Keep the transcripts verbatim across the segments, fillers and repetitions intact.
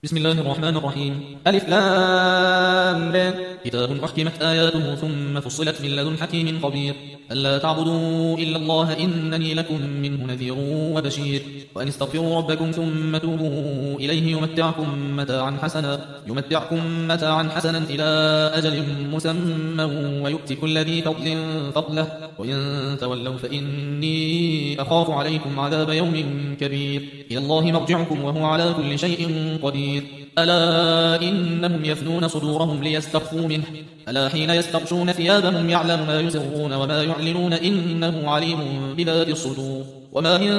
بسم الله الرحمن الرحيم. ألف لام ر. كتاب أحكمت آياته ثم فصلت من لدن حكيم خبير. ألا تعبدوا إلا الله إنني لكم منه نذير وبشير. وأن استغفروا ربكم ثم توبوا إليه يمتعكم متاعا حسنا يمتعكم متاعا حسنا إلى أجل مسمى ويؤت كل ذي فضل فضله وإن تولوا فإني أخاف عليكم عذاب يوم كبير. إلى الله مرجعكم وهو على كل شيء قدير. ألا إنهم يفنون صدورهم ليستخفوا منه ألا حين يستغشون ثيابهم يعلم ما يسرون وما يعلنون إنه عليم بذات الصدور. وما من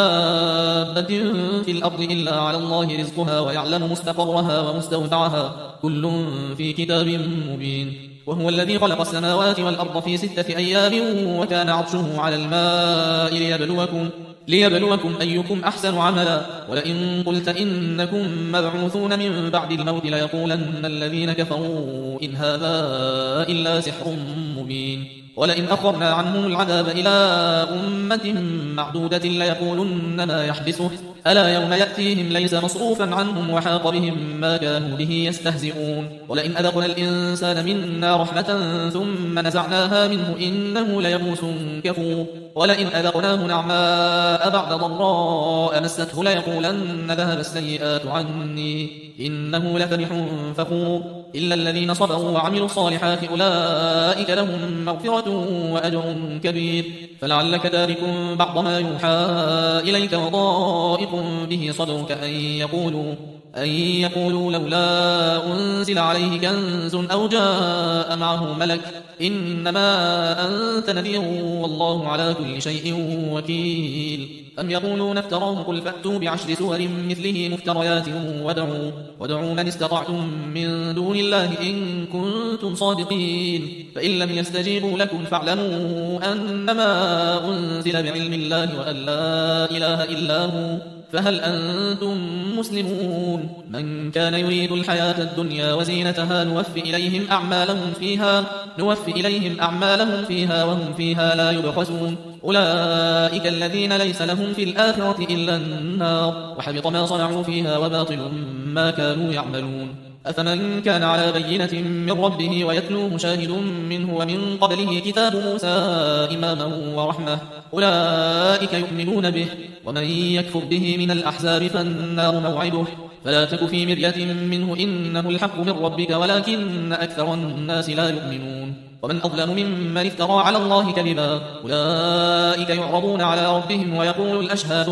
دابة في الأرض إلا على الله رزقها ويعلم مستقرها ومستودعها كل في كتاب مبين. وهو الذي خلق السماوات والأرض في ستة أيام وكان عرشه على الماء ليبلوكم ليبلوكم أيكم أحسن عملا. ولئن قلت إنكم مبعوثون من بعد الموت ليقولن الذين كفروا إن هذا إلا سحر مبين. ولئن أخرنا عنهم العذاب إلى أمة معدودة ليقولن ما يحبسه ألا يوم يأتيهم ليس مصروفا عنهم وحاق بهم ما كانوا به يستهزئون. ولئن أذقنا الإنسان منا رحمة ثم نزعناها منه إنه ليئوس كفور. ولئن أذقناه نعماء بعد ضراء مسته ليقولن ذهب السيئات عني إنه لفرح فخور. إلا الذين صبروا وعملوا الصالحات أولئك لهم مغفرة وأجر كبير. فلعلك تارك بعض ما يوحى إليك وضائق به صدرك أن يقولوا أن يقولوا لولا أنزل عليه كنز أو جاء معه ملك إنما أنت نذير والله على كل شيء وكيل. أم يقولون افتراه قل فأتوا بعشر سور مثله مفتريات ودعوا, ودعوا من استطعتم من دون الله إن كنتم صادقين. فإن لم يستجيبوا لكم فاعلموا أنما أنزل بعلم الله وأن لا إله إلا هو فهل أنتم مسلمون. من كان يريد الحياة الدنيا وزينتها نوفي إليهم أعمالهم فيها نوفي إليهم أعمالهم فيها وهم فيها لا يبخسون. أولئك الذين ليس لهم في الآخرة إلا النار وحبط ما صنعوا فيها وباطل ما كانوا يعملون. أفمن كان على بينة من ربه ويتلوه شاهد منه ومن قبله كتاب موسى إماما ورحمة أولئك يؤمنون به. ومن يكفر به من الأحزاب فالنار موعده فلا تك في مرية منه إنه الحق من ربك ولكن أكثر الناس لا يؤمنون. ومن أظلم ممن افترى على الله كذبا أولئك يعرضون على ربهم ويقول الأشهاد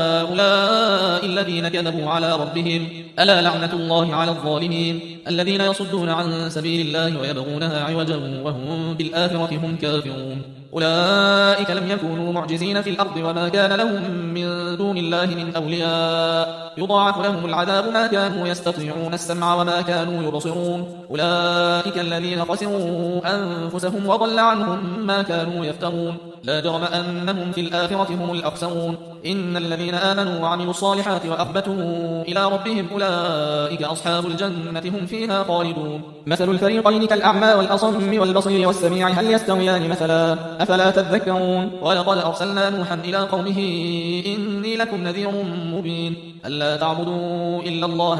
هؤلاء الذين كذبوا على ربهم ألا لعنة الله على الظالمين الذين يصدون عن سبيل الله ويبغونها عوجا وهم بالآخرة هم كافرون. أولئك لم يكونوا معجزين في الأرض وما كان لهم من دون الله من أولياء يضاعف لهم العذاب ما كانوا يستطيعون السمع وما كانوا يبصرون. أولئك الذين خسروا أنفسهم وضل عنهم ما كانوا يفترون. لا جرم أنهم في الآخرة هم الأخسرون. إن الذين آمنوا وعملوا الصالحات وأخبتوا إلى ربهم أولئك أصحاب الجنة هم فيها خالدون. مثل الفريقين كالأعمى والأصم والبصير والسميع هل يستويان مثلا أفلا تذكرون. ولقد أرسلنا نوحا إلى قومه إني لكم نذير مبين. ألا تعبدوا إلا الله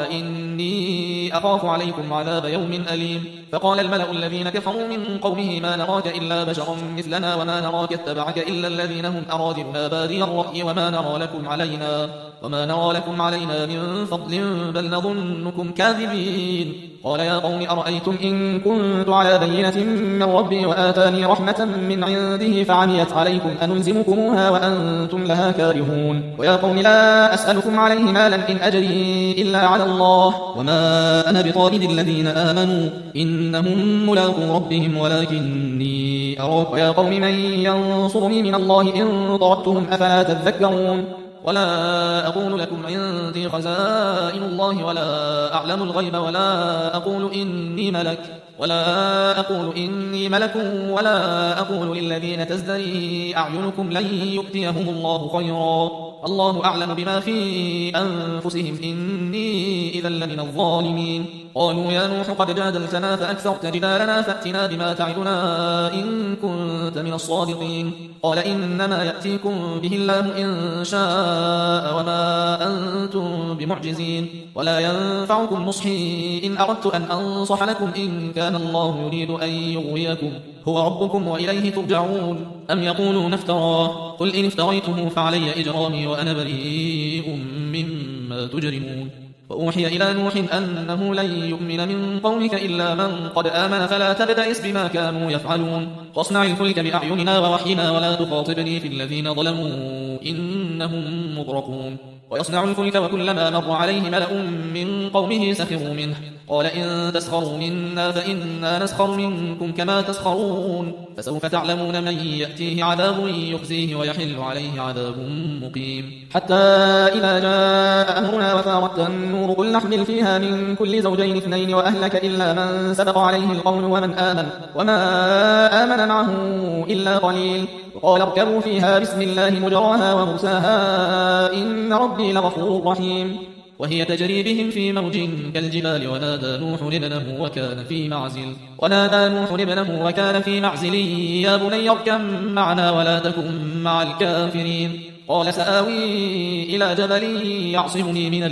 إني أخاف عليكم عذاب يوم أليم. فقال الملأ الذين كفروا من قومه ما نراك إلا بشرا مثلنا وما نراك اتبعك إلا الذين هم أراذلنا بادي الرأي وما نرى لكم علينا وما نرى لكم علينا من فضل بل نظنكم كاذبين. قال يا قوم أرأيتم إن كنت على بينة من ربي وآتاني رحمة من عنده فعميت عليكم أنلزمكموها وأنتم لها كارهون. ويا قوم لا أسألكم عليه مالا إن أجري إلا على الله وما أنا بطارد الذين آمنوا إنهم ملاقو ربهم ولكني أراكم. ويا قوم من ينصرني من الله إن طردتهم أفلا تذكرون. ولا أقول لكم عندي خزائن الله ولا أعلم الغيب ولا أقول إني ملك ولا أقول إني ملك ولا أقول للذين تزدري أعينكم لن يؤتيهم الله خيرا الله أعلم بما في أنفسهم إني إذا لمن الظالمين. قالوا يا نوح قد جادلتنا فأكثرت جدالنا فأتنا بما تعدنا إن كنت من الصادقين. قال إنما يأتيكم به الله إن شاء وما أنتم بمعجزين، ولا ينفعكم نصحي إن أردت أن أنصح لكم إن كان الله يريد أن يغويكم هو ربكم وإليه ترجعون. أم يقولون افتراه قل إن افتريته فعلي إجرامي وأنا بريء مما تجرمون. وأوحي إلى نوح أنه لن يؤمن من قومك إلا من قد آمن فلا تبتئس بما كانوا يفعلون. واصنع الفلك بأعيننا ووحينا ولا تخاطبني في الذين ظلموا إنهم مغرقون. ويصنع الفلك وكلما مر عليه ملأ من قومه سخروا منه قال إن تسخروا منا فإنا نسخر منكم كما تسخرون. فسوف تعلمون من يأتيه عذاب يخزيه ويحل عليه عذاب مقيم. حتى إذا جاء أمرنا وفارت النور قل نحمل فيها من كل زوجين اثنين وأهلك إلا من سبق عليه القول ومن آمن وما آمن معه إلا قليل. وقال اركبوا فيها بسم الله مجراها ومرساها إن ربي لغفور رحيم. وهي تجري بهم في موج كالجبال ونادى نوح ابنه وكان في معزل ونادى نوح ابنه وكان في معزل يا بني اركب معنا ولا تكن مع الكافرين. قال سآوي إلى جبل يعصمني من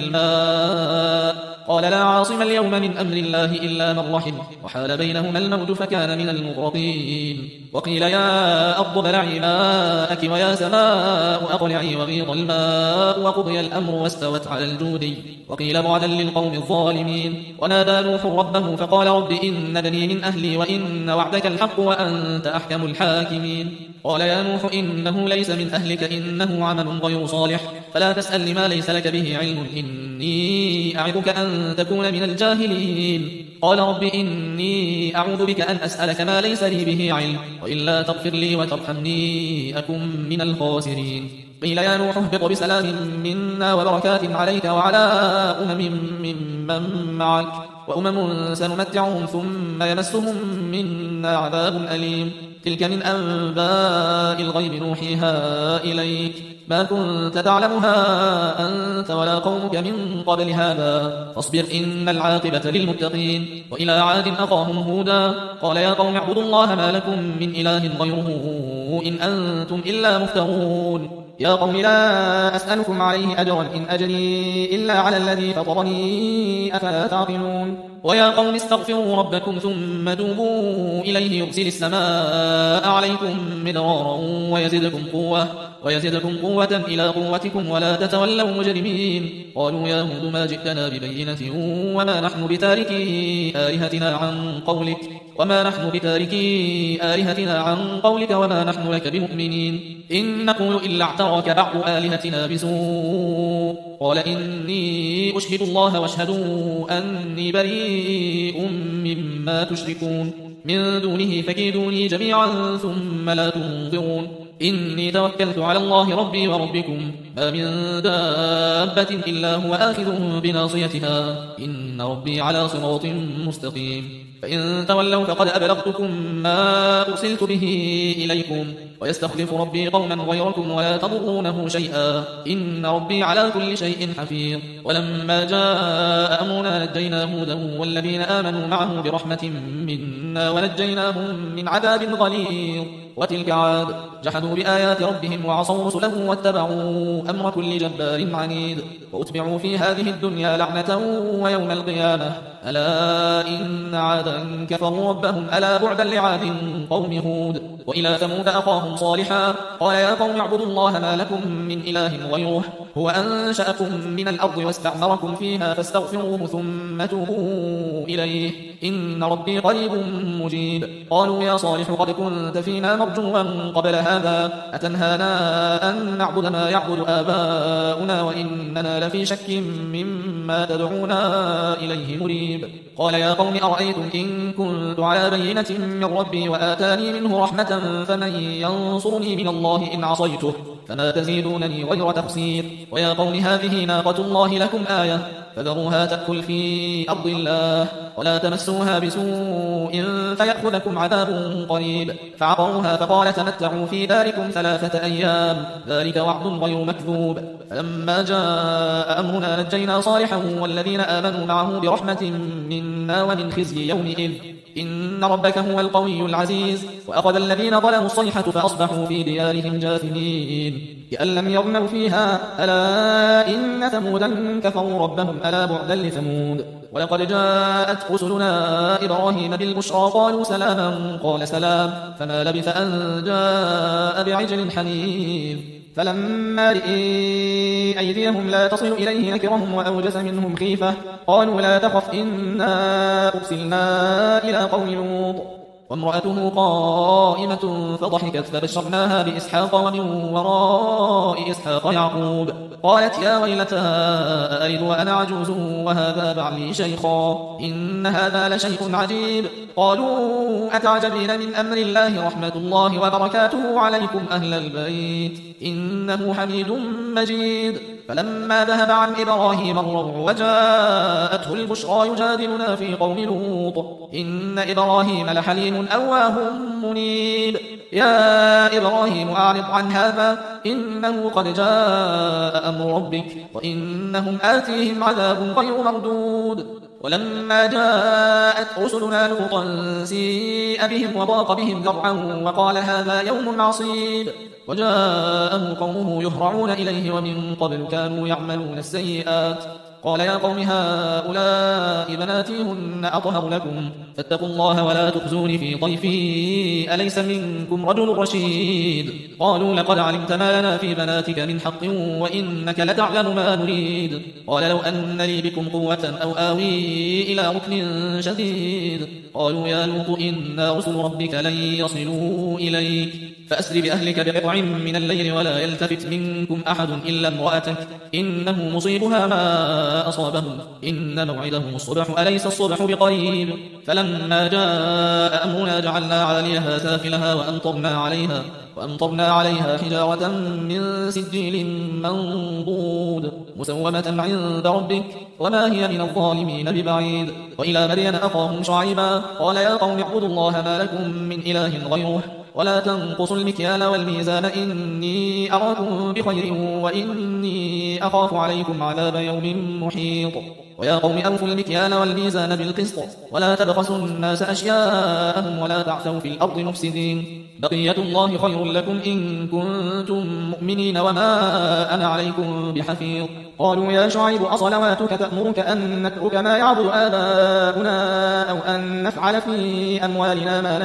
الماء قال لا عاصم اليوم من أمر الله إلا من رحم وحال بينهما الموج فكان من المغرقين. وقيل يا أرض ابلعي ماءك ويا سماء أقلعي وغيض الماء وقضي الأمر واستوت على الجودي. وقيل بعدا للقوم الظالمين. ونادى نوح ربه فقال رب إن ابني من أهلي وإن وعدك الحق وأنت أحكم الحاكمين. قال يا نوح إنه ليس من أهلك إنه عمل غير صالح فلا تسأل لما ليس لك به علم إني أعظك أن تكون من الجاهلين. قال رب إني أعوذ بك أن أسألك ما ليس لي به علم وإلا تغفر لي وترحمني أكن من الخاسرين. قيل يا نوح اهبط بسلام منا وبركات عليك وعلى أمم ممن معك وأمم سنمتعهم ثم يمسهم منا عذاب أليم. تلك من أنباء الغيب نوحيها إليك ما كنت تعلمها أنت ولا قومك من قبل هذا فاصبر إن العاقبة للمتقين. وإلى عاد أخاهم هودا قال يا قوم اعبدوا الله ما لكم من إله غيره إن أنتم إلا مفترون. يا قوم لا أسألكم عليه أجرا إن أجري إلا على الذي فطرني أفلا تعقلون. ويا قوم استغفروا ربكم ثم توبوا إليه يرسل السماء عليكم مدرارا ويزدكم قوة ويزدكم قوة إلى قوتكم ولا تتولوا مجرمين. قالوا يا هود ما جئتنا ببينة وما نحن بتاركي آلهتنا عن قولك وما نحن بتاركي آلهتنا عن قولك وما نحن لك بمؤمنين إن نقول إلا اعتراك بعض آلهتنا بسوء. قال إني أشهد الله واشهدوا أني بريء مما تشركون من دونه فكيدوني جميعا ثم لا تنظرون. إني توكلت على الله ربي وربكم ما من دابة إلا هو آخذ بناصيتها إن ربي على صراط مستقيم. فإن تولوا فقد أبلغتكم ما أرسلت به إليكم ويستخلف ربي قوما غيركم ولا تضرونه شيئا إن ربي على كل شيء حفيظ. ولما جاء أمرنا نجينا هودا والذين آمنوا معه برحمة منا ونجيناهم من عذاب غليظ. وتلك عاد جحدوا بآيات ربهم وعصوا رسله واتبعوا أمر كل جبار عنيد وأتبعوا في هذه الدنيا لعنة ويوم القيامة ألا إن عادا كفروا ربهم ألا بعدا لعاد قوم هود. وإلى ثمود أخاهم صالحا قال يا قوم اعبدوا الله ما لكم من إله غيره هو أنشأكم من الأرض واستعمركم فيها فاستغفروه ثم توبوا إليه إن ربي قريب مجيب. قالوا يا صالح قد كنت فينا مرجوا قبل هذا أتنهانا أن نعبد ما يعبد آباؤنا وإننا لفي شك مما تدعونا إليه مريب. قال يا قوم أرأيتم إن كنت على بينة من ربي وآتاني منه رحمة فمن ينصرني من الله إن عصيته فما تزيدونني غير تخسير. ويا قوم هذه ناقة الله لكم آية فذروها تأكل في أرض الله ولا تمسوها بسوء فيأخذكم عذاب قريب. فعقروها فقال تمتعوا في داركم ثلاثة أيام ذلك وعد غير مكذوب. فلما جاء أمرنا نجينا صالحا والذين آمنوا معه برحمة منا ومن خزي يومئذ إن ربك هو القوي العزيز. وأخذ الذين ظلموا الصيحة فأصبحوا في ديارهم جاثمين كأن لم يغنوا فيها ألا إن ثمودا كفروا ربهم ألا بعدا لثمود. ولقد جاءت رسلنا إبراهيم بالبشرى قالوا سلاما قال سلام فما لبث أن جاء بعجل حنيذ. فلما رئي أيديهم لا تصل إليه نكرهم وأوجس منهم خيفة قالوا لا تخف إنا أرسلنا إلى قوم لوط. وامرأته قائمة فضحكت فبشرناها بإسحاق ومن وراء إسحاق يعقوب. قالت يا ويلتى ألد وأنا عجوز وهذا بعلي شيخا إن هذا لشيء عجيب. قالوا أتعجبين من أمر الله رحمة الله وبركاته عليكم أهل البيت إنه حميد مجيد. فلما ذهب عن إبراهيم الروع وجاءته البشرى يجادلنا في قوم لوط إن إبراهيم لحليم أواه منيب. يا إبراهيم أعرض عن هذا إنه قد جاء أمر ربك وإنهم آتيهم عذاب غير مردود. ولما جاءت رسلنا لوطا سيء بهم وضاق بهم ذرعا وقال هذا يوم عصيب. وجاءه قومه يهرعون إليه ومن قبل كانوا يعملون السيئات. قال يا قوم هؤلاء بناتي هن أطهر لكم فاتقوا الله ولا تخزوني في ضيفي أليس منكم رجل رشيد. قالوا لقد علمت ما لنا في بناتك من حق وإنك لتعلم ما نريد. قال لو أن لي بكم قوة أو آوي إلى ركن شديد. قالوا يا لوط إنا رسل ربك لن يصلوا إليك فأسر بأهلك بقطع من الليل ولا يلتفت منكم أحد إلا امرأتك إنه مصيبها ما أصابهم إن موعدهم الصبح أليس الصبح بقريب. فلما جاء أمرنا جعلنا عاليها سافلها وأمطرنا عليها وأمطرنا عليها حجارة من سجيل منضود مسومة عند ربك وما هي من الظالمين ببعيد. وإلى مدين أخاهم شعيبا قال يا قوم اعبدوا الله ما لكم من إله غيره ولا تنقصوا المكيال والميزان إني أراكم بخير وإني أخاف عليكم عذاب يوم محيط. ويا قوم أوفوا المكيال والميزان بالقسط ولا تبخسوا الناس أشياءهم ولا تعثوا في الأرض مفسدين. بقية الله خير لكم إن كنتم مؤمنين وما أنا عليكم بحفيظ. قالوا يا شعيب أصلواتك تأمرك أن نترك ما يعبد آباؤنا أو أن نفعل في أموالنا ما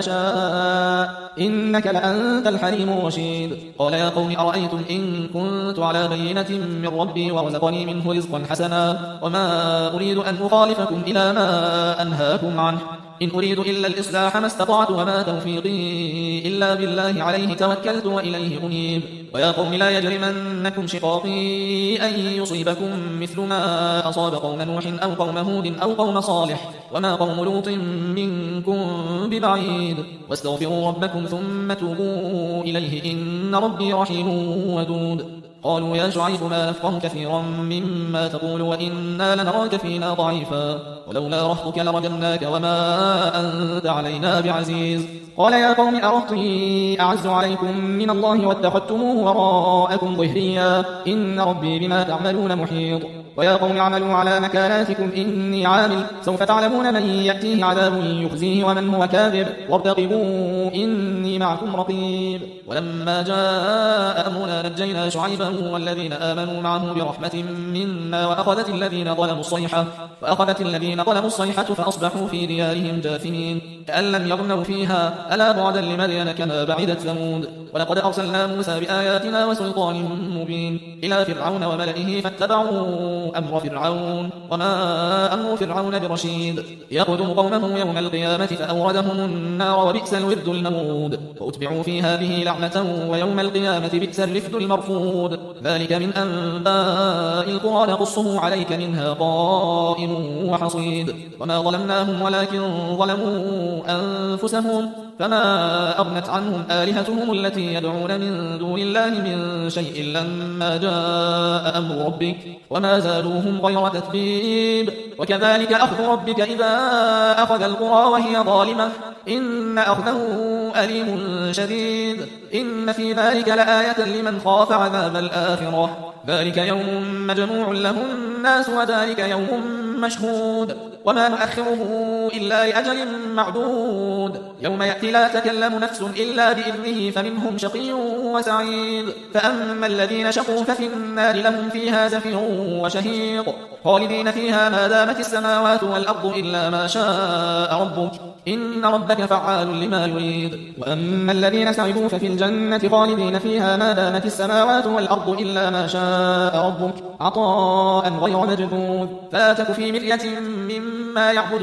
نشاء إنك لأنت الحليم الرشيد. قال يا قوم أرأيتم إن كنت على بينة من ربي ورزقني منه رزقا حسنا وما أريد أن أخالفكم إلى ما أنهاكم عنه إن أريد إلا الإصلاح ما استطعت وما توفيقي إلا بالله عليه توكلت وإليه أنيب. ويا قوم لا يجرمنكم شقاقي أن يصيبكم مثل ما أصاب قوم نوح أو قوم هود أو قوم صالح وما قوم لوط منكم ببعيد. واستغفروا ربكم ثم توبوا إليه إن ربي رحيم ودود. قالوا يا شعيب ما نفقه كثيرا مما تقول وإنا لنراك فينا ضعيفا ولولا رهطك لرجمناك وما أنت علينا بعزيز. قال يا قوم أرهطي أعز عليكم من الله واتخذتموه وراءكم ظهريا إن ربي بما تعملون محيط. ويا قوم اعملوا على مكاناتكم إني عامل سوف تعلمون من يأتيه عذاب يخزيه ومن هو كاذب وارتقبوا إني معكم رقيب. ولما جاء أمرنا نجينا شعيبا والذين آمنوا معه برحمة منا وأخذت الذين ظلموا الصيحة وأخذت الذين ظلموا الصيحة فأصبحوا في ديارهم جاثمين كأن لم يغنوا فيها ألا بعدا لمدين كما بعدت ثمود. ولقد أرسلنا موسى بآياتنا وسلطان مبين إلى فرعون وملئه فاتبعوا أمر فرعون وما أمر فرعون برشيد. يقدم قومه يوم القيامة فأوردهم النار وبئس الورد المورود وأتبعوا في هذه لعنة ويوم القيامة بئس الرفد المرفود. ذلك من أنباء القرى نقصه عليك منها قائم وحصيد. وما ظلمناهم ولكن ظلموا أنفسهم فما أغنت عنهم آلهتهم التي يدعون من دون الله من شيء لما جاء أمر ربك وما زادوهم غير تتبيب وكذلك أخذ ربك إذا أخذ القرى وهي ظالمة إن أخذه أليم شديد إن في ذلك لآية لمن خاف عذاب الآخرة ذلك يوم مجموع له الناس وذلك يوم مشهود وما نؤخره إلا لأجل معدود يوم يأتي لا تكلم نفس إلا بإذنه فمنهم شقي وسعيد فأما الذين شقوا ففي النار لهم فيها زفير وشهيق خالدين فيها ما دامت السماوات والأرض إلا ما شاء ربك إن ربك فعال لما يريد وأما الذين سعدوا ففي الجنة خالدين فيها ما دامت السماوات والأرض إلا ما شاء ربك عطاء غير مجدود فلا تك في مرية مما يعبد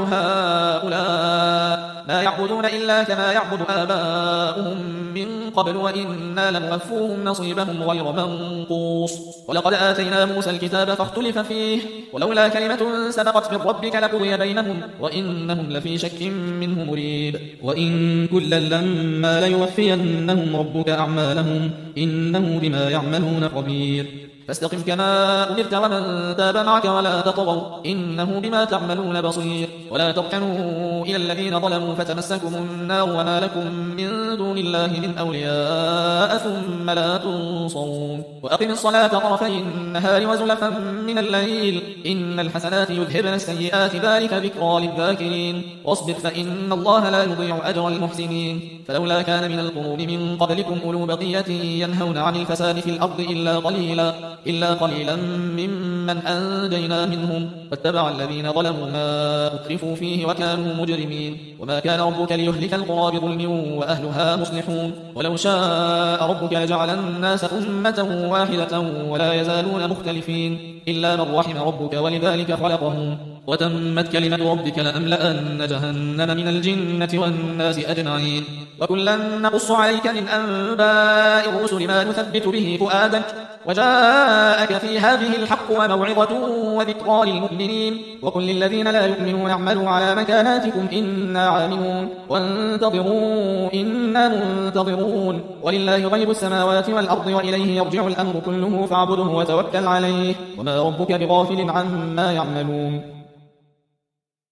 هؤلاء لا يعبدون إلا كما يعبد آباؤهم من قبل وإنا لنوفوهم نصيبهم غير منقوص ولقد آتينا موسى الكتاب فاختلف فيه ولولا كلمة سبقت من ربك لقضي بينهم وإنهم لفي شك منه مريب وإن كلا لما ليوفينهم ربك أعمالهم إنه بما يعملون خبير فاستقم كما أمرت ومن تاب معك ولا تطغوا إنه بما تعملون بصير ولا تركنوا إلى الذين ظلموا فتمسكم النار وما لكم من دون الله من أولياء ثم لا تنصرون وأقم الصلاة طرفي النهار وزلفا من الليل إن الحسنات يذهبن السيئات ذلك ذكرى للذاكرين واصبر فإن الله لا يضيع أجر المحسنين فلولا كان من القرون من قبلكم أولو بقية ينهون عن الفساد في الأرض إلا قليلا إلا قليلا ممن أنجينا منهم واتبع الذين ظلموا ما أترفوا فيه وكانوا مجرمين وما كان ربك ليهلك القرى بظلم وأهلها مصلحون ولو شاء ربك لجعل الناس أمة واحدة ولا يزالون مختلفين إلا من رحم ربك ولذلك خلقهم وتمت كلمة ربك لأملأن جهنم من الجنة والناس أجمعين وكلا نقص عليك من أنباء الرسل ما نثبت به فؤادك وجاءك في هذه الحق وموعظة وذكرى للمؤمنين وقل للذين لا يؤمنون اعملوا على مكاناتكم إنا عاملون وانتظروا إنا منتظرون ولله غيب السماوات والأرض وإليه يرجع الأمر كله فاعبده وتوكل عليه وما ربك بغافل عما يعملون